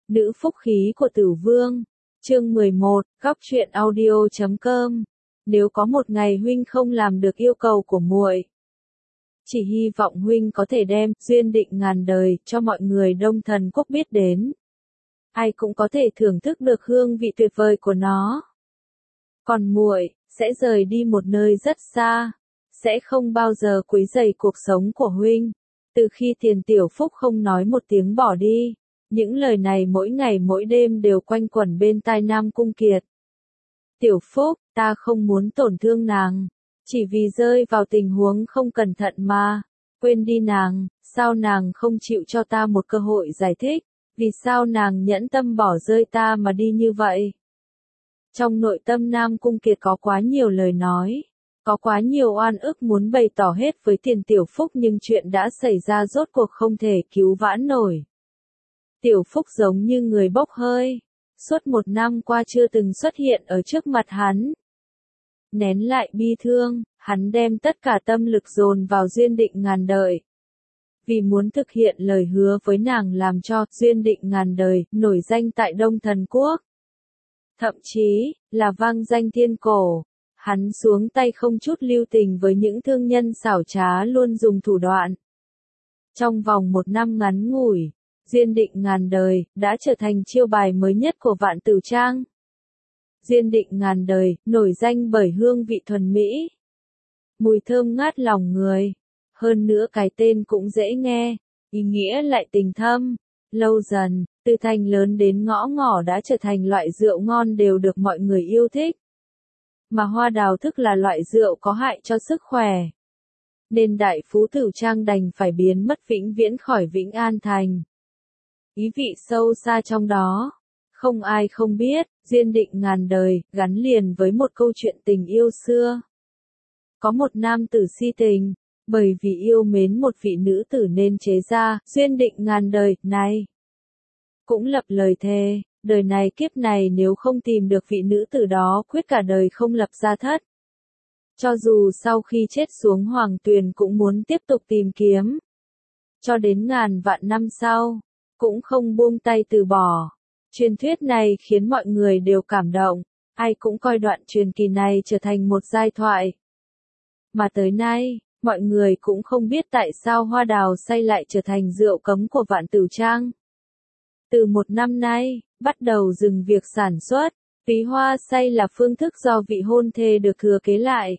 Nữ phúc khí của Tử Vương. Chương 11, góc truyện audio.com. Nếu có một ngày huynh không làm được yêu cầu của muội, chỉ hy vọng huynh có thể đem duyên định ngàn đời cho mọi người Đông Thần Quốc biết đến. Ai cũng có thể thưởng thức được hương vị tuyệt vời của nó. Còn muội sẽ rời đi một nơi rất xa, sẽ không bao giờ quấy rầy cuộc sống của huynh. Từ khi Tiền Tiểu Phúc không nói một tiếng bỏ đi, những lời này mỗi ngày mỗi đêm đều quanh quẩn bên tai Nam Cung Kiệt. Tiểu Phúc, ta không muốn tổn thương nàng, chỉ vì rơi vào tình huống không cẩn thận mà, quên đi nàng, sao nàng không chịu cho ta một cơ hội giải thích, vì sao nàng nhẫn tâm bỏ rơi ta mà đi như vậy. Trong nội tâm Nam Cung Kiệt có quá nhiều lời nói, có quá nhiều oan ức muốn bày tỏ hết với Tiền Tiểu Phúc, nhưng chuyện đã xảy ra rốt cuộc không thể cứu vãn nổi. Tiểu Phúc giống như người bốc hơi, suốt một năm qua chưa từng xuất hiện ở trước mặt hắn. Nén lại bi thương, hắn đem tất cả tâm lực dồn vào duyên định ngàn đời. Vì muốn thực hiện lời hứa với nàng làm cho duyên định ngàn đời nổi danh tại Đông Thần Quốc. Thậm chí, là vang danh thiên cổ, hắn xuống tay không chút lưu tình với những thương nhân xảo trá luôn dùng thủ đoạn. Trong vòng một năm ngắn ngủi, duyên định ngàn đời đã trở thành chiêu bài mới nhất của Vạn Tử Trang. Duyên định ngàn đời nổi danh bởi hương vị thuần mỹ, mùi thơm ngát lòng người, hơn nữa cái tên cũng dễ nghe, ý nghĩa lại tình thâm. Lâu dần, từ thành lớn đến ngõ nhỏ đã trở thành loại rượu ngon đều được mọi người yêu thích. Mà hoa đào thức là loại rượu có hại cho sức khỏe, nên Đại Phú Tử Trang đành phải biến mất vĩnh viễn khỏi Vĩnh An Thành. Ý vị sâu xa trong đó, không ai không biết, duyên định ngàn đời, gắn liền với một câu chuyện tình yêu xưa. Có một nam tử si tình, bởi vì yêu mến một vị nữ tử nên chế ra duyên định ngàn đời này. Cũng lập lời thề, đời này kiếp này nếu không tìm được vị nữ tử đó quyết cả đời không lập gia thất. Cho dù sau khi chết xuống hoàng tuyền cũng muốn tiếp tục tìm kiếm. Cho đến ngàn vạn năm sau, cũng không buông tay từ bỏ. Truyền thuyết này khiến mọi người đều cảm động, ai cũng coi đoạn truyền kỳ này trở thành một giai thoại. Mà tới nay, mọi người cũng không biết tại sao hoa đào xay lại trở thành rượu cấm của Vạn Tử Trang. Từ một năm nay, bắt đầu dừng việc sản xuất, phí hoa xay là phương thức do vị hôn thê được thừa kế lại.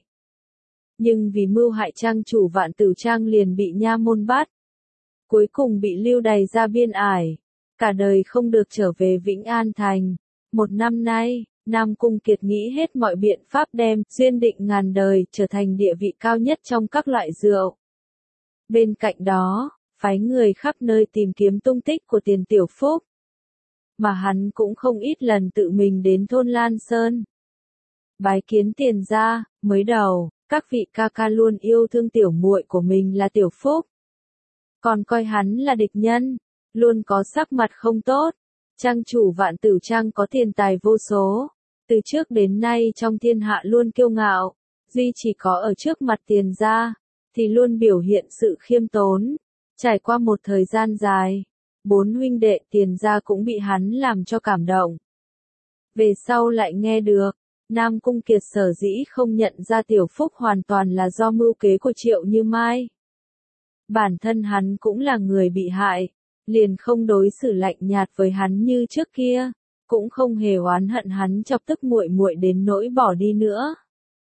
Nhưng vì mưu hại trang chủ Vạn Tử Trang liền bị nha môn bắt. Cuối cùng bị lưu đày ra biên ải, cả đời không được trở về Vĩnh An Thành. Một năm nay, Nam Cung Kiệt nghĩ hết mọi biện pháp đem duyên định ngàn đời trở thành địa vị cao nhất trong các loại rượu. Bên cạnh đó, phái người khắp nơi tìm kiếm tung tích của Tiền Tiểu Phúc. Mà hắn cũng không ít lần tự mình đến thôn Lan Sơn. Bái kiến Tiền gia, mới đầu, các vị ca ca luôn yêu thương tiểu muội của mình là Tiểu Phúc. Còn coi hắn là địch nhân, luôn có sắc mặt không tốt. Trang chủ Vạn Tử Trang có tiền tài vô số, từ trước đến nay trong thiên hạ luôn kiêu ngạo, duy chỉ có ở trước mặt Tiền gia, thì luôn biểu hiện sự khiêm tốn. Trải qua một thời gian dài, 4 huynh đệ Tiền gia cũng bị hắn làm cho cảm động. Về sau lại nghe được, Nam Cung Kiệt sở dĩ không nhận ra Tiểu Phúc hoàn toàn là do mưu kế của Triệu Như Mai. Bản thân hắn cũng là người bị hại, liền không đối xử lạnh nhạt với hắn như trước kia, cũng không hề oán hận hắn chọc tức muội muội đến nỗi bỏ đi nữa.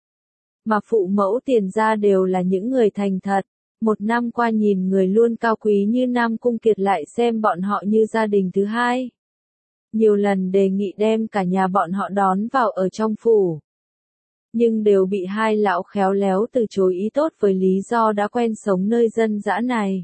Mà phụ mẫu Tiền gia đều là những người thành thật, một năm qua nhìn người luôn cao quý như Nam Cung Kiệt lại xem bọn họ như gia đình thứ hai. Nhiều lần đề nghị đem cả nhà bọn họ đón vào ở trong phủ, nhưng đều bị hai lão khéo léo từ chối ý tốt với lý do đã quen sống nơi dân dã này.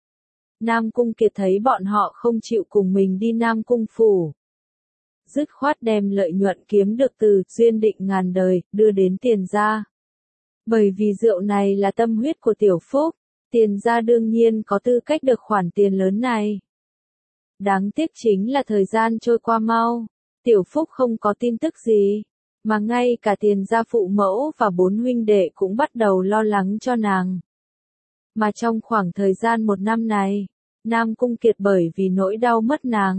Nam Cung Kiệt thấy bọn họ không chịu cùng mình đi Nam Cung phủ, dứt khoát đem lợi nhuận kiếm được từ duyên định ngàn đời đưa đến Tiền gia. Bởi vì rượu này là tâm huyết của Tiểu Phúc, Tiền gia đương nhiên có tư cách được khoản tiền lớn này. Đáng tiếc chính là thời gian trôi qua mau, Tiểu Phúc không có tin tức gì, mà ngay cả Tiền gia phụ mẫu và 4 huynh đệ cũng bắt đầu lo lắng cho nàng. Mà trong khoảng thời gian một năm này, Nam Cung Kiệt bởi vì nỗi đau mất nàng,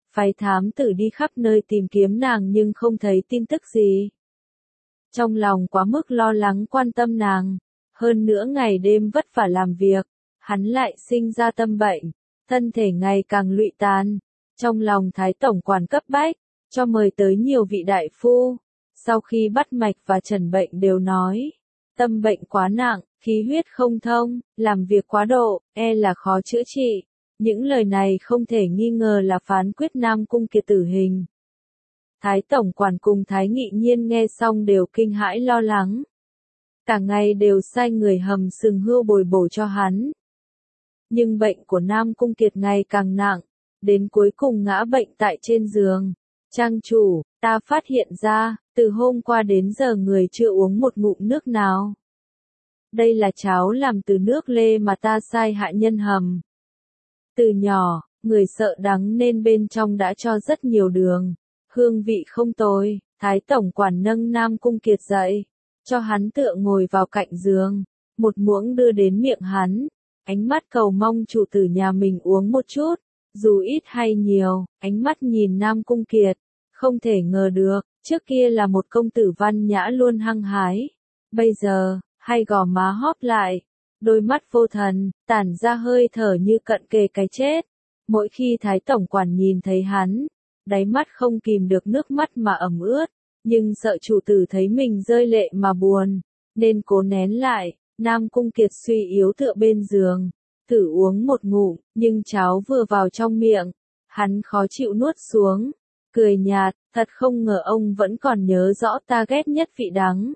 phái thám tử đi khắp nơi tìm kiếm nàng nhưng không thấy tin tức gì. Trong lòng quá mức lo lắng quan tâm nàng, hơn nữa ngày đêm vất vả làm việc, hắn lại sinh ra tâm bệnh, thân thể ngày càng lụy tàn. Trong lòng Thái Tổng quản cấp bách, cho mời tới nhiều vị đại phu, sau khi bắt mạch và trần bệnh đều nói, tâm bệnh quá nặng, khí huyết không thông, làm việc quá độ, e là khó chữa trị. Những lời này không thể nghi ngờ là phán quyết Nam Cung Kiệt tử hình. Thái Tổng quản cùng Thái Nghị Nhiên nghe xong đều kinh hãi lo lắng. Cả ngày đều sai người hầm sừng hươu bồi bổ cho hắn. Nhưng bệnh của Nam Cung Kiệt ngày càng nặng, đến cuối cùng ngã bệnh tại trên giường. Trang chủ, ta phát hiện ra, từ hôm qua đến giờ người chưa uống một ngụm nước nào. Đây là cháo làm từ nước lê mà ta sai hạ nhân hầm. Từ nhỏ, người sợ đắng nên bên trong đã cho rất nhiều đường, hương vị không tồi. Thái Tổng quản nâng Nam Cung Kiệt dậy, cho hắn tựa ngồi vào cạnh giường, một muỗng đưa đến miệng hắn, ánh mắt cầu mong chủ tử nhà mình uống một chút, dù ít hay nhiều, ánh mắt nhìn Nam Cung Kiệt, không thể ngờ được, trước kia là một công tử văn nhã luôn hăng hái, bây giờ, hai gò má hóp lại, đôi mắt vô thần, tản ra hơi thở như cận kề cái chết. Mỗi khi Thái Tổng quản nhìn thấy hắn, đáy mắt không kìm được nước mắt mà ẩm ướt, nhưng sợ chủ tử thấy mình rơi lệ mà buồn, nên cố nén lại. Nam Cung Kiệt suy yếu tựa bên giường, thử uống một ngụm, nhưng cháo vừa vào trong miệng, hắn khó chịu nuốt xuống, cười nhạt, thật không ngờ ông vẫn còn nhớ rõ ta ghét nhất vị đắng.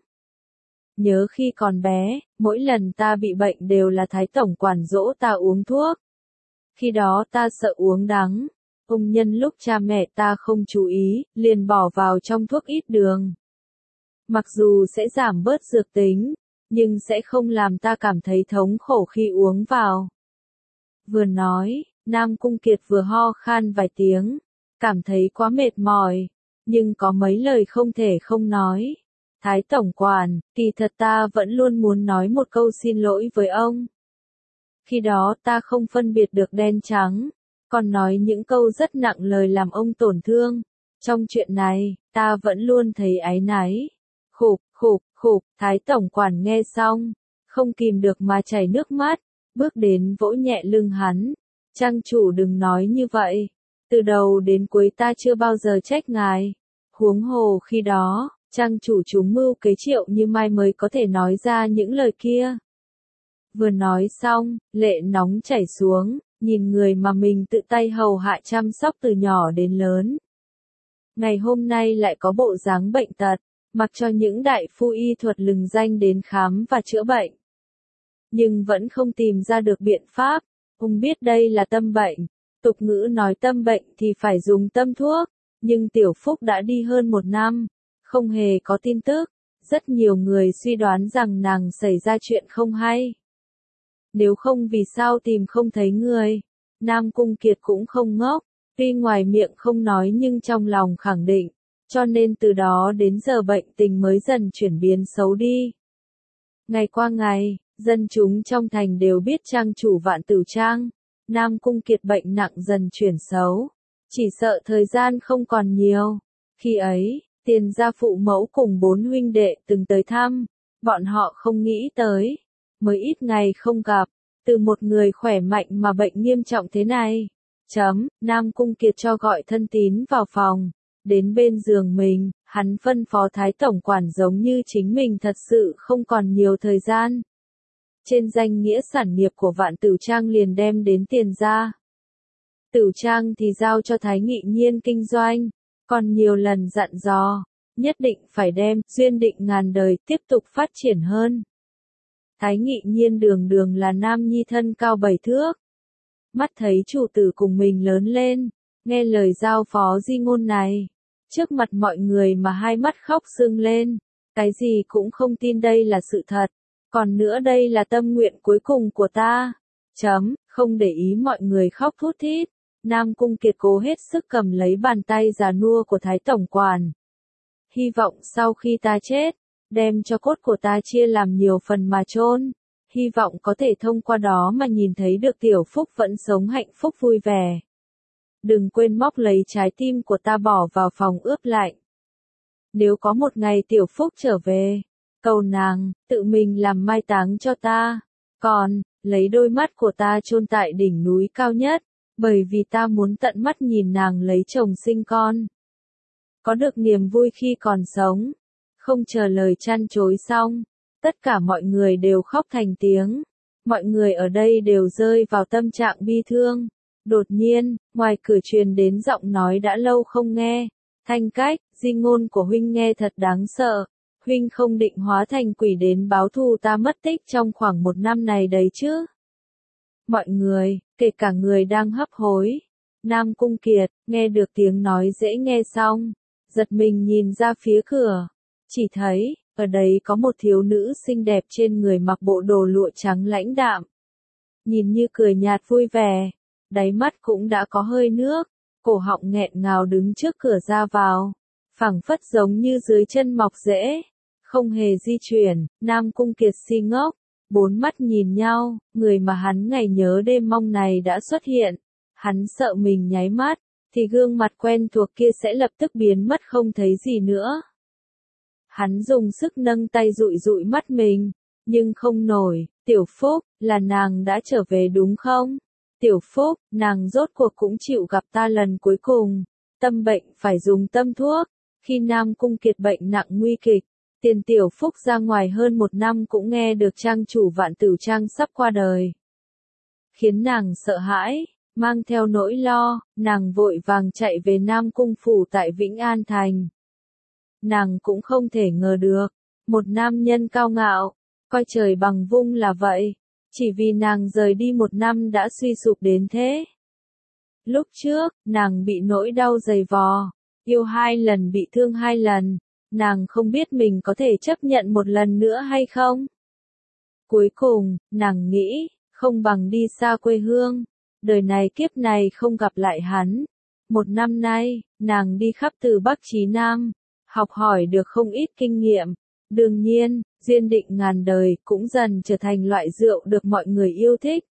Nhớ khi còn bé, mỗi lần ta bị bệnh đều là Thái Tổng quản dỗ ta uống thuốc. Khi đó ta sợ uống đắng, ông nhân lúc cha mẹ ta không chú ý, liền bỏ vào trong thuốc ít đường. Mặc dù sẽ giảm bớt dược tính, nhưng sẽ không làm ta cảm thấy thống khổ khi uống vào. Vừa nói, Nam Cung Kiệt vừa ho khan vài tiếng, cảm thấy quá mệt mỏi, nhưng có mấy lời không thể không nói. Thái Tổng quản, kỳ thật ta vẫn luôn muốn nói một câu xin lỗi với ông. Khi đó ta không phân biệt được đen trắng, còn nói những câu rất nặng lời làm ông tổn thương. Trong chuyện này, ta vẫn luôn thấy áy náy. Khục, Thái Tổng quản nghe xong, không kìm được mà chảy nước mắt, bước đến vỗ nhẹ lưng hắn. Trang chủ đừng nói như vậy, từ đầu đến cuối ta chưa bao giờ trách ngài. Huống hồ khi đó, trang chủ trúng mưu kế Triệu Như Mai mới có thể nói ra những lời kia. Vừa nói xong, lệ nóng chảy xuống, nhìn người mà mình tự tay hầu hạ chăm sóc từ nhỏ đến lớn. Ngày hôm nay lại có bộ dáng bệnh tật, mặc cho những đại phu y thuật lừng danh đến khám và chữa bệnh. Nhưng vẫn không tìm ra được biện pháp, ông biết đây là tâm bệnh, tục ngữ nói tâm bệnh thì phải dùng tâm thuốc, nhưng Tiểu Phúc đã đi hơn 1 năm, không hề có tin tức, rất nhiều người suy đoán rằng nàng xảy ra chuyện không hay. Nếu không vì sao tìm không thấy người, Nam Cung Kiệt cũng không ngốc, tuy ngoài miệng không nói nhưng trong lòng khẳng định, cho nên từ đó đến giờ bệnh tình mới dần chuyển biến xấu đi. Ngày qua ngày, dân chúng trong thành đều biết trang chủ Vạn Tử Trang, Nam Cung Kiệt bệnh nặng dần chuyển xấu, chỉ sợ thời gian không còn nhiều. Khi ấy, Tiền gia phụ mẫu cùng 4 huynh đệ từng tới thăm, bọn họ không nghĩ tới, mới ít ngày không gặp, từ một người khỏe mạnh mà bệnh nghiêm trọng thế này. Nam Cung Kiệt cho gọi thân tín vào phòng, đến bên giường mình, hắn phân phó Thái Tổng quản giống như chính mình thật sự không còn nhiều thời gian. Trên danh nghĩa sản nghiệp của Vạn Tử Trang liền đem đến Tiền gia. Tử Trang thì giao cho Thái Nghị Nhiên kinh doanh, còn nhiều lần dặn dò, nhất định phải đem duyên định ngàn đời tiếp tục phát triển hơn. Thái Nghị Nhiên đường đường là nam nhi thân cao 7 thước. Mắt thấy chủ tử cùng mình lớn lên, nghe lời giao phó di ngôn này, trước mặt mọi người mà hai mắt khóc sưng lên, cái gì cũng không tin đây là sự thật, còn nữa đây là tâm nguyện cuối cùng của ta. Không để ý mọi người khóc thút thít, Nam Cung Kiệt cố hết sức cầm lấy bàn tay già nua của Thái Tổng quản. Hy vọng sau khi ta chết, đem cho cốt của ta chia làm nhiều phần mà chôn, hy vọng có thể thông qua đó mà nhìn thấy được Tiểu Phúc vẫn sống hạnh phúc vui vẻ. đừng quên móc lấy trái tim của ta bỏ vào phòng ướp lạnh. Nếu có một ngày Tiểu Phúc trở về, cầu nàng, tự mình làm mai táng cho ta. Còn, lấy đôi mắt của ta chôn tại đỉnh núi cao nhất, bởi vì ta muốn tận mắt nhìn nàng lấy chồng sinh con. Có được niềm vui khi còn sống. Không chờ lời chăn chối xong, tất cả mọi người đều khóc thành tiếng. Mọi người ở đây đều rơi vào tâm trạng bi thương. Đột nhiên, ngoài cửa truyền đến giọng nói đã lâu không nghe. Thanh Cách, di ngôn của huynh nghe thật đáng sợ. Huynh không định hóa thành quỷ đến báo thù ta mất tích trong khoảng 1 năm này đấy chứ? Mọi người, kể cả người đang hấp hối. Nam Cung Kiệt, nghe được tiếng nói dễ nghe xong, giật mình nhìn ra phía cửa. Chỉ thấy, ở đây có một thiếu nữ xinh đẹp trên người mặc bộ đồ lụa trắng lãnh đạm. Nhìn như cười nhạt vui vẻ, đáy mắt cũng đã có hơi nước, cổ họng nghẹn ngào đứng trước cửa ra vào, phảng phất giống như dưới chân mọc rễ, không hề di chuyển. Nam Cung Kiệt si ngốc, 4 mắt nhìn nhau, người mà hắn ngày nhớ đêm mong này đã xuất hiện. Hắn sợ mình nháy mắt, thì gương mặt quen thuộc kia sẽ lập tức biến mất không thấy gì nữa. Hắn dùng sức nâng tay dụi dụi mắt mình, nhưng không nổi. Tiểu Phúc, là nàng đã trở về đúng không? Tiểu Phúc, nàng rốt cuộc cũng chịu gặp ta lần cuối cùng. Tâm bệnh phải dùng tâm thuốc. Khi Nam Cung Kiệt bệnh nặng nguy kịch, tiền Tiểu Phúc ra ngoài hơn 1 năm cũng nghe được trang chủ Vạn Tử Trang sắp qua đời. Khiến nàng sợ hãi, mang theo nỗi lo, nàng vội vàng chạy về Nam Cung Phủ tại Vĩnh An Thành. Nàng cũng không thể ngờ được, một nam nhân cao ngạo, coi trời bằng vung là vậy, chỉ vì nàng rời đi 1 năm đã suy sụp đến thế. Lúc trước, nàng bị nỗi đau dày vò, yêu 2 lần bị thương 2 lần, nàng không biết mình có thể chấp nhận 1 lần nữa hay không. Cuối cùng, nàng nghĩ, không bằng đi xa quê hương, đời này kiếp này không gặp lại hắn. 1 năm nay, nàng đi khắp từ Bắc chí Nam, học hỏi được không ít kinh nghiệm. Đương nhiên, duyên định ngàn đời cũng dần trở thành loại rượu được mọi người yêu thích.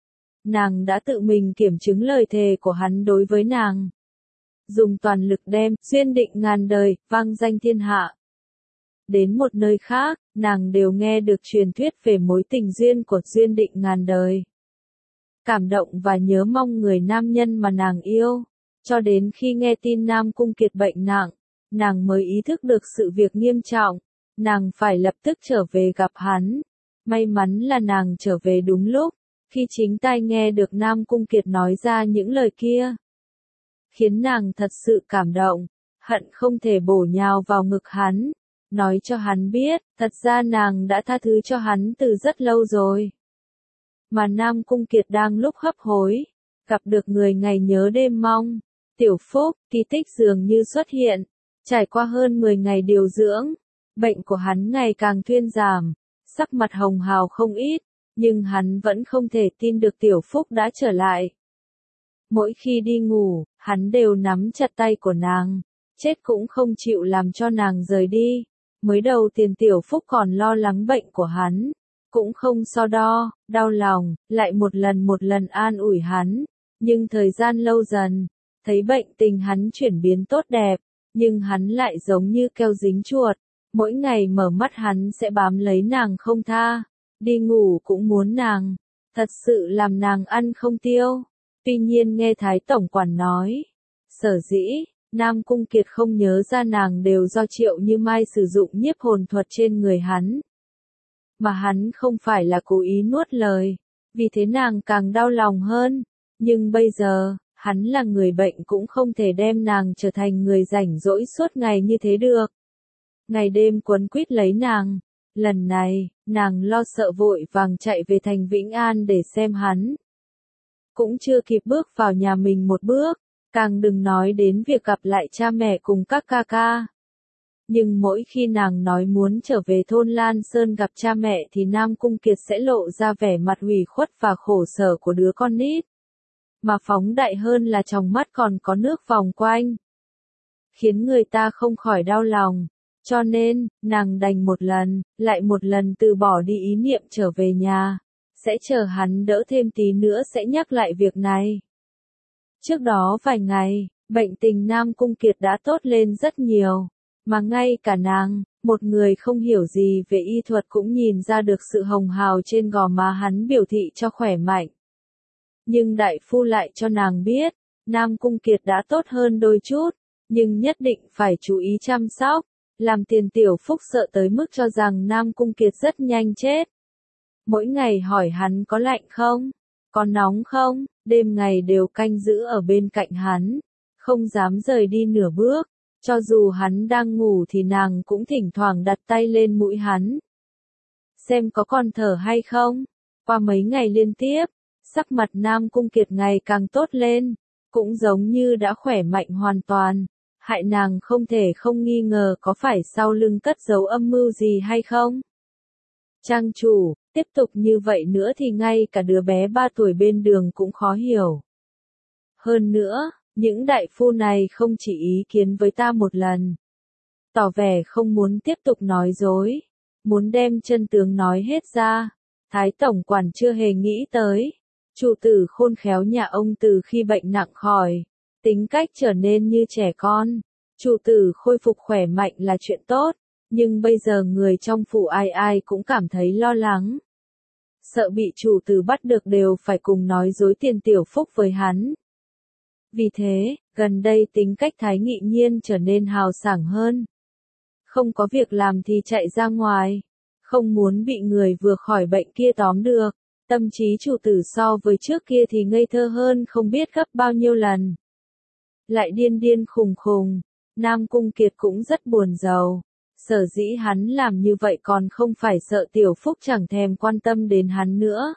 Nàng đã tự mình kiểm chứng lời thề của hắn đối với nàng. Dùng toàn lực đem duyên định ngàn đời vang danh thiên hạ. Đến một nơi khác, nàng đều nghe được truyền thuyết về mối tình duyên của duyên định ngàn đời. Cảm động và nhớ mong người nam nhân mà nàng yêu. Cho đến khi nghe tin Nam Cung Kiệt bệnh nặng, nàng mới ý thức được sự việc nghiêm trọng. Nàng phải lập tức trở về gặp hắn. May mắn là nàng trở về đúng lúc, khi chính tai nghe được Nam Cung Kiệt nói ra những lời kia. Khiến nàng thật sự cảm động, hận không thể bổ nhào vào ngực hắn, nói cho hắn biết, thật ra nàng đã tha thứ cho hắn từ rất lâu rồi. Mà Nam Cung Kiệt đang lúc hấp hối, gặp được người ngày nhớ đêm mong. Tiểu Phúc, kỳ tích dường như xuất hiện. Trải qua hơn 10 ngày điều dưỡng, bệnh của hắn ngày càng thuyên giảm, sắc mặt hồng hào không ít, nhưng hắn vẫn không thể tin được Tiểu Phúc đã trở lại. Mỗi khi đi ngủ, hắn đều nắm chặt tay của nàng, chết cũng không chịu làm cho nàng rời đi. Mới đầu tiền Tiểu Phúc còn lo lắng bệnh của hắn, cũng không so đo, đau lòng, lại một lần an ủi hắn. Nhưng thời gian lâu dần, thấy bệnh tình hắn chuyển biến tốt đẹp, nhưng hắn lại giống như keo dính chuột. Mỗi ngày mở mắt hắn sẽ bám lấy nàng không tha, đi ngủ cũng muốn nàng, thật sự làm nàng ăn không tiêu. Tuy nhiên nghe Thái Tổng Quản nói, sở dĩ, Nam Cung Kiệt không nhớ ra nàng đều do Triệu Như Mai sử dụng nhiếp hồn thuật trên người hắn. Mà hắn không phải là cố ý nuốt lời, vì thế nàng càng đau lòng hơn. Nhưng bây giờ, hắn là người bệnh cũng không thể đem nàng trở thành người rảnh rỗi suốt ngày như thế được. Ngày đêm quấn quýt lấy nàng. Lần này, nàng lo sợ vội vàng chạy về thành Vĩnh An để xem hắn. Cũng chưa kịp bước vào nhà mình một bước, càng đừng nói đến việc gặp lại cha mẹ cùng các ca ca. Nhưng mỗi khi nàng nói muốn trở về thôn Lan Sơn gặp cha mẹ thì Nam Cung Kiệt sẽ lộ ra vẻ mặt ủy khuất và khổ sở của đứa con nít. Mà phóng đại hơn là trong mắt còn có nước vòng quanh. Khiến người ta không khỏi đau lòng. Cho nên, nàng đành lại một lần từ bỏ đi ý niệm trở về nhà. Sẽ chờ hắn đỡ thêm tí nữa sẽ nhắc lại việc này. Trước đó vài ngày, bệnh tình Nam Cung Kiệt đã tốt lên rất nhiều, mà ngay cả nàng, một người không hiểu gì về y thuật cũng nhìn ra được sự hồng hào trên gò má hắn biểu thị cho khỏe mạnh. Nhưng đại phu lại cho nàng biết, Nam Cung Kiệt đã tốt hơn đôi chút, nhưng nhất định phải chú ý chăm sóc, làm Tiền Tiểu Phúc sợ tới mức cho rằng Nam Cung Kiệt rất nhanh chết. Mỗi ngày hỏi hắn có lạnh không, có nóng không, đêm ngày đều canh giữ ở bên cạnh hắn, không dám rời đi nửa bước, cho dù hắn đang ngủ thì nàng cũng thỉnh thoảng đặt tay lên mũi hắn. Xem có còn thở hay không. Qua mấy ngày liên tiếp, sắc mặt Nam Cung Kiệt ngày càng tốt lên, cũng giống như đã khỏe mạnh hoàn toàn, hại nàng không thể không nghi ngờ có phải sau lưng cất giấu âm mưu gì hay không. Trang chủ, tiếp tục như vậy nữa thì ngay cả đứa bé 3 tuổi bên đường cũng khó hiểu. Hơn nữa, những đại phu này không chỉ ý kiến với ta một lần, tỏ vẻ không muốn tiếp tục nói dối, muốn đem chân tướng nói hết ra. Thái tổng quản chưa hề nghĩ tới, chủ tử khôn khéo nhà ông từ khi bệnh nặng khỏi, tính cách trở nên như trẻ con, chủ tử khôi phục khỏe mạnh là chuyện tốt, nhưng bây giờ người trong phủ ai ai cũng cảm thấy lo lắng. Sợ bị chủ tử bắt được đều phải cùng nói dối Tiền Tiểu Phúc với hắn. Vì thế, gần đây tính cách Thái Nghị Nhiên trở nên hào sảng hơn. Không có việc làm thì chạy ra ngoài, không muốn bị người vừa khỏi bệnh kia tóm được. Tâm trí chủ tử so với trước kia thì ngây thơ hơn không biết gấp bao nhiêu lần. Lại điên điên khùng khùng, Nam Cung Kiệt cũng rất buồn rầu. Sở dĩ hắn làm như vậy còn không phải sợ Tiểu Phúc chẳng thèm quan tâm đến hắn nữa.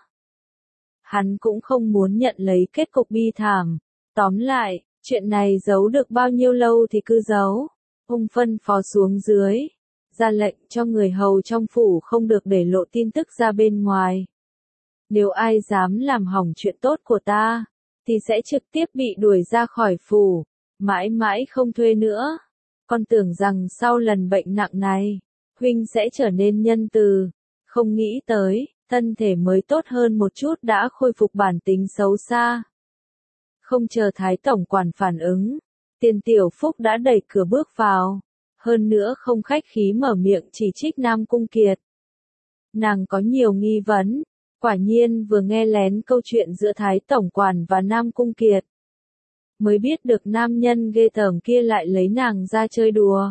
Hắn cũng không muốn nhận lấy kết cục bi thảm. Tóm lại, chuyện này giấu được bao nhiêu lâu thì cứ giấu. Ông phân phó xuống dưới, ra lệnh cho người hầu trong phủ không được để lộ tin tức ra bên ngoài. Nếu ai dám làm hỏng chuyện tốt của ta, thì sẽ trực tiếp bị đuổi ra khỏi phủ, mãi mãi không thuê nữa. Con tưởng rằng sau lần bệnh nặng này, huynh sẽ trở nên nhân từ, không nghĩ tới, thân thể mới tốt hơn một chút đã khôi phục bản tính xấu xa. Không chờ Thái tổng quản phản ứng, Tiền Tiểu Phúc đã đẩy cửa bước vào, hơn nữa không khách khí mở miệng chỉ trích Nam Cung Kiệt. Nàng có nhiều nghi vấn, quả nhiên vừa nghe lén câu chuyện giữa Thái tổng quản và Nam Cung Kiệt, mới biết được nam nhân ghê tởm kia lại lấy nàng ra chơi đùa.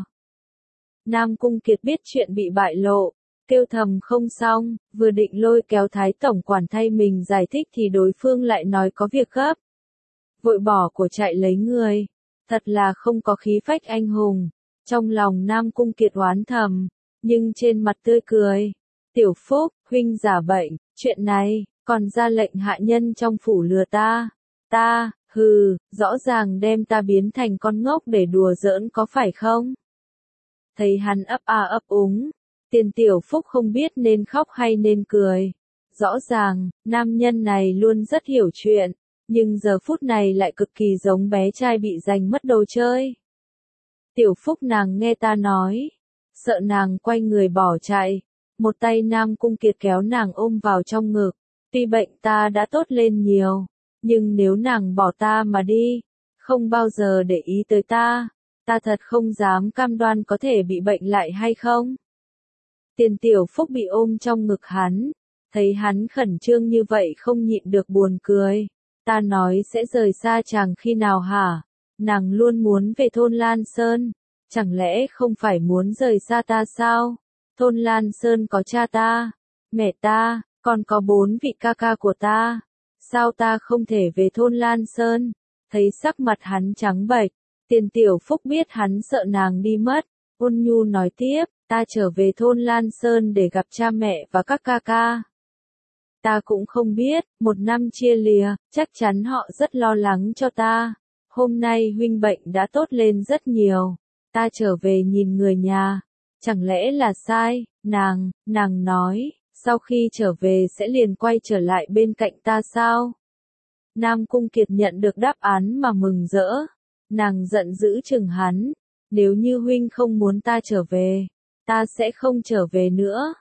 Nam Cung Kiệt biết chuyện bị bại lộ, kêu thầm không xong, vừa định lôi kéo Thái tổng quản thay mình giải thích thì đối phương lại nói có việc gấp. Vội bỏ của chạy lấy người, thật là không có khí phách anh hùng. Trong lòng Nam Cung Kiệt oán thầm, nhưng trên mặt tươi cười. Tiểu Phúc, huynh giả bệnh, chuyện này, còn ra lệnh hạ nhân trong phủ lừa ta. Ta, hừ, rõ ràng đem ta biến thành con ngốc để đùa giỡn có phải không? Thấy hắn ấp a ấp úng, Tiền Tiểu Phúc không biết nên khóc hay nên cười. Rõ ràng, nam nhân này luôn rất hiểu chuyện, nhưng giờ phút này lại cực kỳ giống bé trai bị giành mất đồ chơi. Tiểu Phúc nàng nghe ta nói, sợ nàng quay người bỏ chạy, một tay Nam Cung Kiệt kéo nàng ôm vào trong ngực. Tuy bệnh ta đã tốt lên nhiều, nhưng nếu nàng bỏ ta mà đi, không bao giờ để ý tới ta thật không dám cam đoan có thể bị bệnh lại hay không. Tiền Tiểu Phúc bị ôm trong ngực hắn, thấy hắn khẩn trương như vậy không nhịn được buồn cười. Ta nói sẽ rời xa chàng khi nào hả? Nàng luôn muốn về thôn Lan Sơn, chẳng lẽ không phải muốn rời xa ta sao? Thôn Lan Sơn có cha ta, mẹ ta, còn có 4 vị ca ca của ta. Sao ta không thể về thôn Lan Sơn? Thấy sắc mặt hắn trắng bệch, Tiền Tiểu Phúc biết hắn sợ nàng đi mất, ôn nhu nói tiếp, ta trở về thôn Lan Sơn để gặp cha mẹ và các ca ca. Ta cũng không biết, 1 năm chia lìa, chắc chắn họ rất lo lắng cho ta. Hôm nay huynh bệnh đã tốt lên rất nhiều, ta trở về nhìn người nhà, chẳng lẽ là sai? Nàng nói, sau khi trở về sẽ liền quay trở lại bên cạnh ta sao? Nam Cung Kiệt nhận được đáp án mà mừng rỡ, nàng giận dữ chừng hắn, nếu như huynh không muốn ta trở về, ta sẽ không trở về nữa.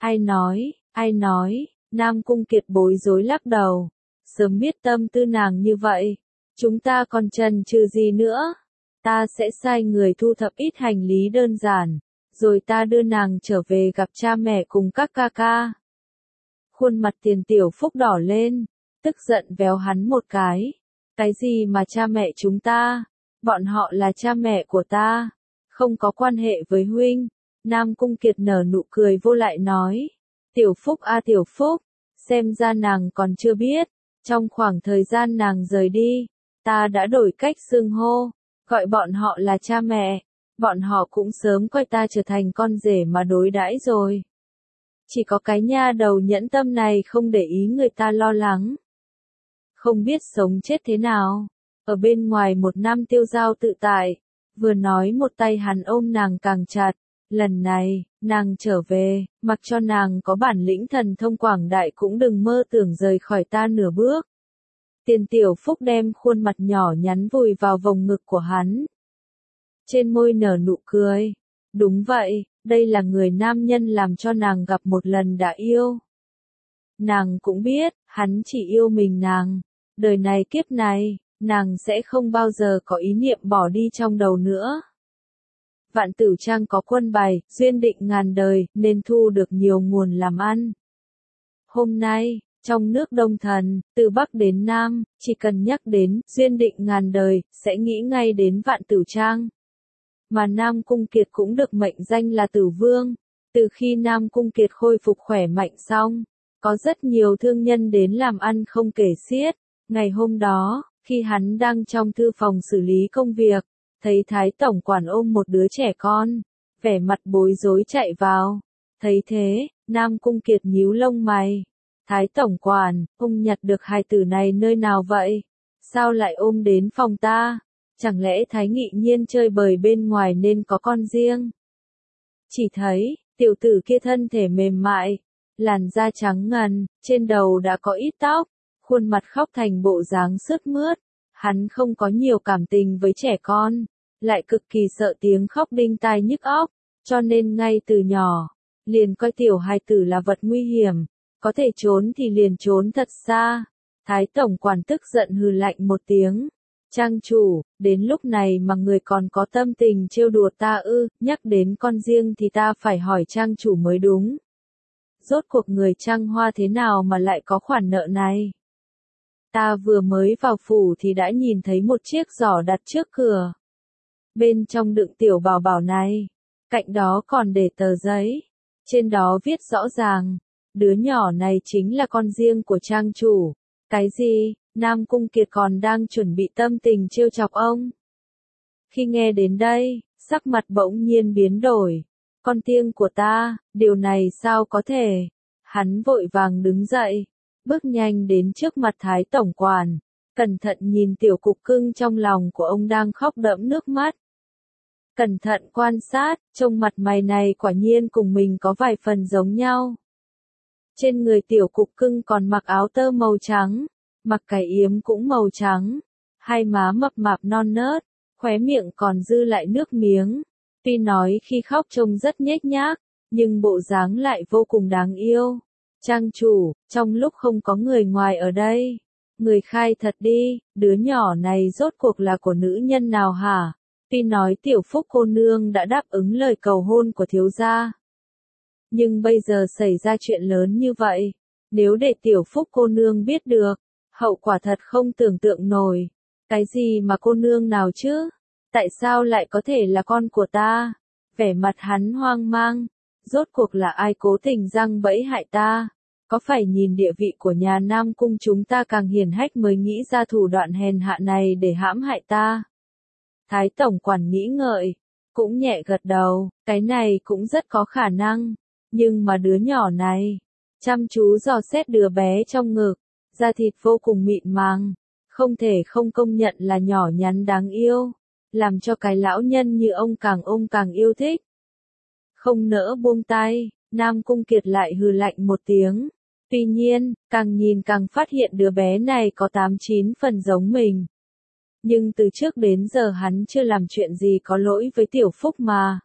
Ai nói, Nam Cung Kiệt bối rối lắc đầu, sớm biết tâm tư nàng như vậy, Chúng ta còn chần chừ gì nữa? Ta sẽ sai người thu thập ít hành lý đơn giản, rồi ta đưa nàng trở về gặp cha mẹ cùng các ca ca. Khuôn mặt Tiền Tiểu Phúc đỏ lên, tức giận véo hắn một cái. Cái gì mà cha mẹ chúng ta? Bọn họ là cha mẹ của ta, không có quan hệ với huynh. Nam Cung Kiệt nở nụ cười vô lại nói. Tiểu Phúc a Tiểu Phúc, xem ra nàng còn chưa biết. Trong khoảng thời gian nàng rời đi, ta đã đổi cách xưng hô, gọi bọn họ là cha mẹ. Bọn họ cũng sớm coi ta trở thành con rể mà đối đãi rồi. Chỉ có cái nha đầu nhẫn tâm này không để ý người ta lo lắng. Không biết sống chết thế nào. Ở bên ngoài một năm tiêu dao tự tại, vừa nói một tay hắn ôm nàng càng chặt. Lần này, nàng trở về, mặc cho nàng có bản lĩnh thần thông quảng đại cũng đừng mơ tưởng rời khỏi ta nửa bước. Tiền Tiểu Phúc đem khuôn mặt nhỏ nhắn vùi vào vòng ngực của hắn. Trên môi nở nụ cười. Đúng vậy, đây là người nam nhân làm cho nàng gặp một lần đã yêu. Nàng cũng biết, hắn chỉ yêu mình nàng. Đời này kiếp này, nàng sẽ không bao giờ có ý niệm bỏ đi trong đầu nữa. Vạn Tử Trang có quân bài, duyên định ngàn đời, nên thu được nhiều nguồn làm ăn. Hôm nay, trong nước Đông Thần, từ Bắc đến Nam, chỉ cần nhắc đến duyên định ngàn đời, sẽ nghĩ ngay đến Vạn Tử Trang. Mà Nam Cung Kiệt cũng được mệnh danh là Tử Vương. Từ khi Nam Cung Kiệt khôi phục khỏe mạnh xong, có rất nhiều thương nhân đến làm ăn không kể xiết. Ngày hôm đó, khi hắn đang trong thư phòng xử lý công việc, thấy Thái Tổng quản ôm một đứa trẻ con, vẻ mặt bối rối chạy vào. Thấy thế, Nam Cung Kiệt nhíu lông mày. Thái Tổng quản, ông nhặt được hài tử này nơi nào vậy? Sao lại ôm đến phòng ta? Chẳng lẽ Thái Nghị Nhiên chơi bời bên ngoài nên có con riêng? Chỉ thấy, tiểu tử kia thân thể mềm mại, làn da trắng ngần, trên đầu đã có ít tóc, khuôn mặt khóc thành bộ dáng sướt mướt. Hắn không có nhiều cảm tình với trẻ con, lại cực kỳ sợ tiếng khóc đinh tai nhức óc, cho nên ngay từ nhỏ, liền coi tiểu hài tử là vật nguy hiểm, có thể trốn thì liền trốn thật xa. Thái Tổng quản tức giận hừ lạnh một tiếng. Trang chủ, đến lúc này mà người còn có tâm tình trêu đùa ta ư? Nhắc đến con riêng thì ta phải hỏi trang chủ mới đúng. Rốt cuộc người Trang Hoa thế nào mà lại có khoản nợ này? Ta vừa mới vào phủ thì đã nhìn thấy một chiếc giỏ đặt trước cửa. Bên trong đựng tiểu bảo bảo này, cạnh đó còn để tờ giấy. Trên đó viết rõ ràng, đứa nhỏ này chính là con riêng của trang chủ. Cái gì? Nam Cung Kiệt còn đang chuẩn bị tâm tình trêu chọc ông. Khi nghe đến đây, sắc mặt bỗng nhiên biến đổi. Con tiêng của ta, điều này sao có thể? Hắn vội vàng đứng dậy, bước nhanh đến trước mặt Thái Tổng quản, cẩn thận nhìn tiểu cục cưng trong lòng của ông đang khóc đẫm nước mắt. Cẩn thận quan sát, trông mặt mày này quả nhiên cùng mình có vài phần giống nhau. Trên người tiểu cục cưng còn mặc áo tơ màu trắng, mặc cái yếm cũng màu trắng, hai má mập mạp non nớt, khóe miệng còn dư lại nước miếng. Tuy nói khi khóc trông rất nhếch nhác, nhưng bộ dáng lại vô cùng đáng yêu. Trang chủ, trong lúc không có người ngoài ở đây, người khai thật đi, đứa nhỏ này rốt cuộc là của nữ nhân nào hả? Tuy nói Tiểu Phúc cô nương đã đáp ứng lời cầu hôn của thiếu gia, nhưng bây giờ xảy ra chuyện lớn như vậy, nếu để Tiểu Phúc cô nương biết được, hậu quả thật không tưởng tượng nổi. Cái gì mà cô nương nào chứ? Tại sao lại có thể là con của ta? Vẻ mặt hắn hoang mang. Rốt cuộc là ai cố tình giăng bẫy hại ta? Có phải nhìn địa vị của nhà Nam Cung chúng ta càng hiển hách mới nghĩ ra thủ đoạn hèn hạ này để hãm hại ta? Thái Tổng quản nghĩ ngợi, cũng nhẹ gật đầu, cái này cũng rất có khả năng. Nhưng mà đứa nhỏ này, chăm chú dò xét đứa bé trong ngực, da thịt vô cùng mịn màng, không thể không công nhận là nhỏ nhắn đáng yêu, làm cho cái lão nhân như ông càng yêu thích. Không nỡ buông tay, Nam Cung Kiệt lại hừ lạnh một tiếng. Tuy nhiên, càng nhìn càng phát hiện đứa bé này có 8-9 phần giống mình. Nhưng từ trước đến giờ hắn chưa làm chuyện gì có lỗi với Tiểu Phúc mà.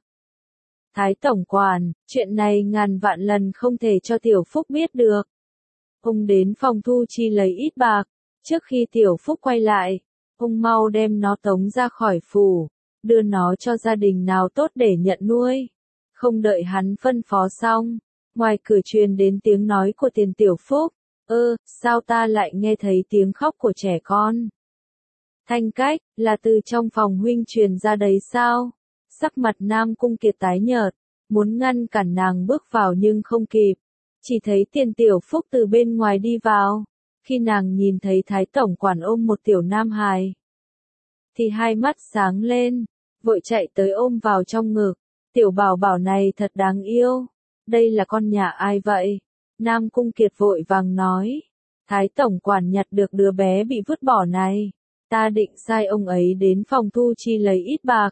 Thái Tổng quản, chuyện này ngàn vạn lần không thể cho Tiểu Phúc biết được. Ông đến phòng thu chi lấy ít bạc, trước khi Tiểu Phúc quay lại, ông mau đem nó tống ra khỏi phủ, đưa nó cho gia đình nào tốt để nhận nuôi. Không đợi hắn phân phó xong, ngoài cửa truyền đến tiếng nói của Tiền Tiểu Phúc, sao ta lại nghe thấy tiếng khóc của trẻ con? Thanh Cách, là từ trong phòng huynh truyền ra đấy sao? Sắc mặt Nam Cung Kiệt tái nhợt, muốn ngăn cản nàng bước vào nhưng không kịp. Chỉ thấy Tiền Tiểu Phúc từ bên ngoài đi vào. Khi nàng nhìn thấy Thái Tổng quản ôm một tiểu nam hài, thì hai mắt sáng lên, vội chạy tới ôm vào trong ngực. Tiểu bảo bảo này thật đáng yêu. Đây là con nhà ai vậy? Nam Cung Kiệt vội vàng nói. Thái Tổng quản nhặt được đứa bé bị vứt bỏ này. Ta định sai ông ấy đến phòng thu chi lấy ít bạc,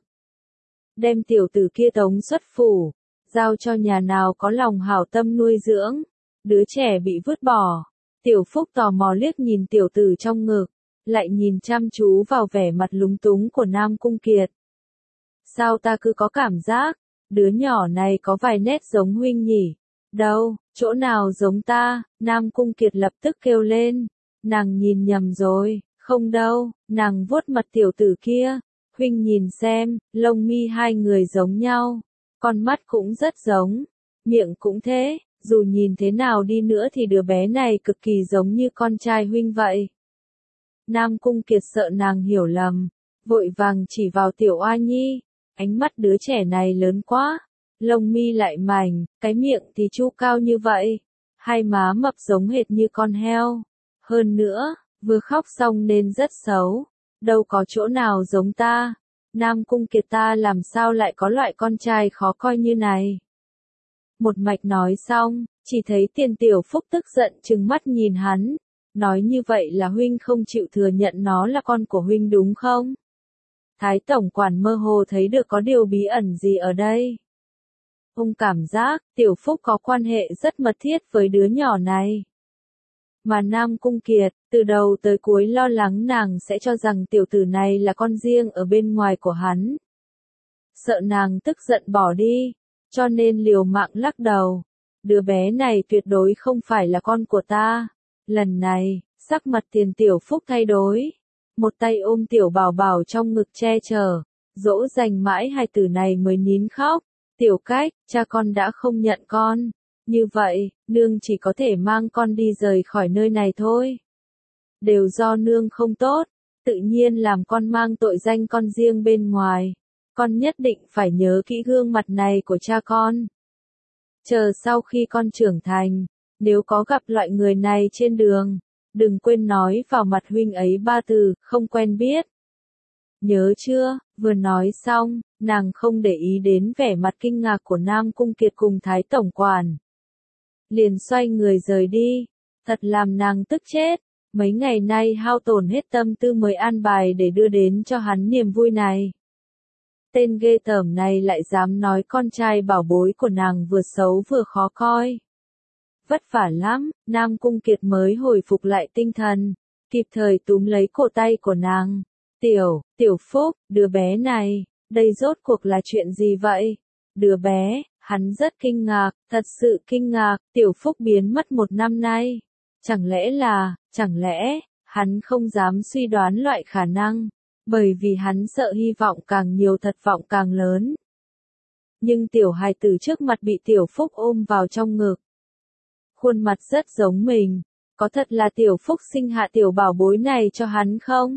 đem tiểu tử kia tống xuất phủ, giao cho nhà nào có lòng hảo tâm nuôi dưỡng. Đứa trẻ bị vứt bỏ. Tiểu Phúc tò mò liếc nhìn tiểu tử trong ngực, lại nhìn chăm chú vào vẻ mặt lúng túng của Nam Cung Kiệt. Sao ta cứ có cảm giác, đứa nhỏ này có vài nét giống huynh nhỉ? Đâu, chỗ nào giống ta? Nam Cung Kiệt lập tức kêu lên. Nàng nhìn nhầm rồi, không đâu, nàng vuốt mặt tiểu tử kia. Huynh nhìn xem, lông mi hai người giống nhau, con mắt cũng rất giống, miệng cũng thế, dù nhìn thế nào đi nữa thì đứa bé này cực kỳ giống như con trai huynh vậy. Nam Cung Kiệt sợ nàng hiểu lầm, vội vàng chỉ vào tiểu oa nhi, ánh mắt đứa trẻ này lớn quá, lông mi lại mảnh, cái miệng thì chu cao như vậy, hai má mập giống hệt như con heo, hơn nữa, vừa khóc xong nên rất xấu. Đâu có chỗ nào giống ta. Nam Cung Kiệt ta làm sao lại có loại con trai khó coi như này. Một mạch nói xong, chỉ thấy Tiền Tiểu Phúc tức giận trừng mắt nhìn hắn. Nói như vậy là huynh không chịu thừa nhận nó là con của huynh đúng không? Thái Tổng quản mơ hồ thấy được có điều bí ẩn gì ở đây. Ông cảm giác Tiểu Phúc có quan hệ rất mật thiết với đứa nhỏ này. Mà Nam Cung Kiệt, từ đầu tới cuối lo lắng nàng sẽ cho rằng tiểu tử này là con riêng ở bên ngoài của hắn. Sợ nàng tức giận bỏ đi, cho nên liều mạng lắc đầu. Đứa bé này tuyệt đối không phải là con của ta. Lần này, sắc mặt Tiền Tiểu Phúc thay đổi. Một tay ôm tiểu bảo bảo trong ngực che chở, dỗ dành mãi hai tử này mới nín khóc. Tiểu Cách, cha con đã không nhận con. Như vậy, nương chỉ có thể mang con đi rời khỏi nơi này thôi. Đều do nương không tốt, tự nhiên làm con mang tội danh con riêng bên ngoài. Con nhất định phải nhớ kỹ gương mặt này của cha con. Chờ sau khi con trưởng thành, nếu có gặp loại người này trên đường, đừng quên nói vào mặt huynh ấy ba từ, không quen biết. Nhớ chưa? Vừa nói xong, nàng không để ý đến vẻ mặt kinh ngạc của Nam Cung Kiệt cùng Thái Tổng quản. Liền xoay người rời đi, thật làm nàng tức chết, mấy ngày nay hao tổn hết tâm tư mới an bài để đưa đến cho hắn niềm vui này. Tên ghê tởm này lại dám nói con trai bảo bối của nàng vừa xấu vừa khó coi. Vất vả lắm, Nam Cung Kiệt mới hồi phục lại tinh thần, kịp thời túm lấy cổ tay của nàng. Tiểu Phúc, đứa bé này, đây rốt cuộc là chuyện gì vậy? Đứa bé, hắn rất kinh ngạc, thật sự kinh ngạc, Tiểu Phúc biến mất một năm nay. Chẳng lẽ, hắn không dám suy đoán loại khả năng, bởi vì hắn sợ hy vọng càng nhiều thất vọng càng lớn. Nhưng tiểu hài tử trước mặt bị Tiểu Phúc ôm vào trong ngực. Khuôn mặt rất giống mình, có thật là Tiểu Phúc sinh hạ tiểu bảo bối này cho hắn không?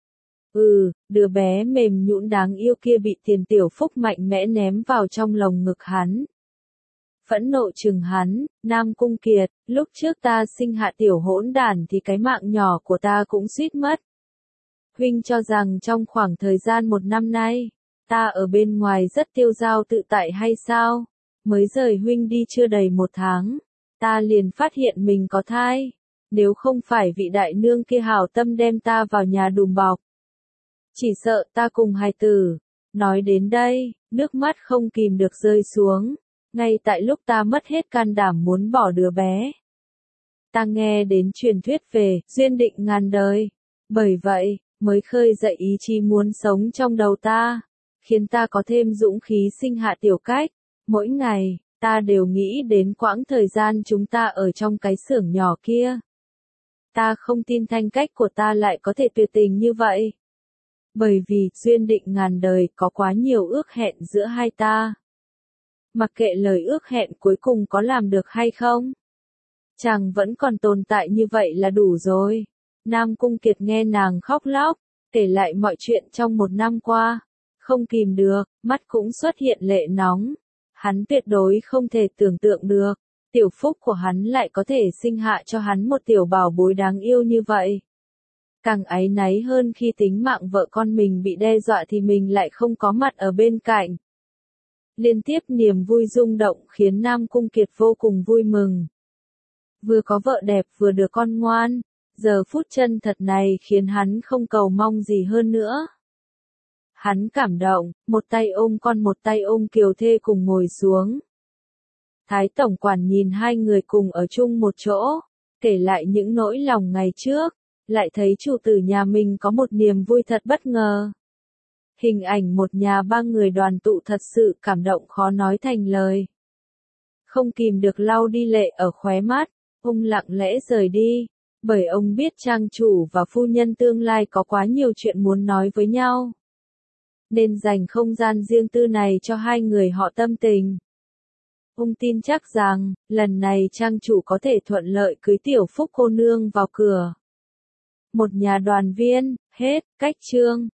Đứa bé mềm nhũn đáng yêu kia bị Tiền Tiểu Phúc mạnh mẽ ném vào trong lồng ngực hắn. Phẫn nộ chừng hắn, Nam Cung Kiệt, lúc trước ta sinh hạ tiểu hỗn đản thì cái mạng nhỏ của ta cũng suýt mất. Huynh cho rằng trong khoảng thời gian một năm nay, ta ở bên ngoài rất tiêu dao tự tại hay sao? Mới rời huynh đi chưa đầy một tháng, ta liền phát hiện mình có thai. Nếu không phải vị đại nương kia hảo tâm đem ta vào nhà đùm bọc, chỉ sợ ta cùng hài tử. Nói đến đây, nước mắt không kìm được rơi xuống. Ngay tại lúc ta mất hết can đảm muốn bỏ đứa bé, ta nghe đến truyền thuyết về duyên định ngàn đời. Bởi vậy, mới khơi dậy ý chí muốn sống trong đầu ta, khiến ta có thêm dũng khí sinh hạ Tiểu Cách. Mỗi ngày, ta đều nghĩ đến quãng thời gian chúng ta ở trong cái xưởng nhỏ kia. Ta không tin Thanh Cách của ta lại có thể tuyệt tình như vậy. Bởi vì, duyên định ngàn đời, có quá nhiều ước hẹn giữa hai ta. Mặc kệ lời ước hẹn cuối cùng có làm được hay không. Chàng vẫn còn tồn tại như vậy là đủ rồi. Nam Cung Kiệt nghe nàng khóc lóc, kể lại mọi chuyện trong một năm qua. Không kìm được, mắt cũng xuất hiện lệ nóng. Hắn tuyệt đối không thể tưởng tượng được, tiểu phúc của hắn lại có thể sinh hạ cho hắn một tiểu bảo bối đáng yêu như vậy. Càng áy náy hơn khi tính mạng vợ con mình bị đe dọa thì mình lại không có mặt ở bên cạnh. Liên tiếp niềm vui rung động khiến Nam Cung Kiệt vô cùng vui mừng. Vừa có vợ đẹp vừa được con ngoan, giờ phút chân thật này khiến hắn không cầu mong gì hơn nữa. Hắn cảm động, một tay ôm con một tay ôm Kiều Thê cùng ngồi xuống. Thái tổng quản nhìn hai người cùng ở chung một chỗ, kể lại những nỗi lòng ngày trước, lại thấy chủ tử nhà mình có một niềm vui thật bất ngờ. Hình ảnh một nhà ba người đoàn tụ thật sự cảm động khó nói thành lời. Không kìm được lau đi lệ ở khóe mắt, ông lặng lẽ rời đi, bởi ông biết trang chủ và phu nhân tương lai có quá nhiều chuyện muốn nói với nhau. Nên dành không gian riêng tư này cho hai người họ tâm tình. Ông tin chắc rằng, lần này trang chủ có thể thuận lợi cưới tiểu phúc cô nương vào cửa. Một nhà đoàn viên, hết, cách chương.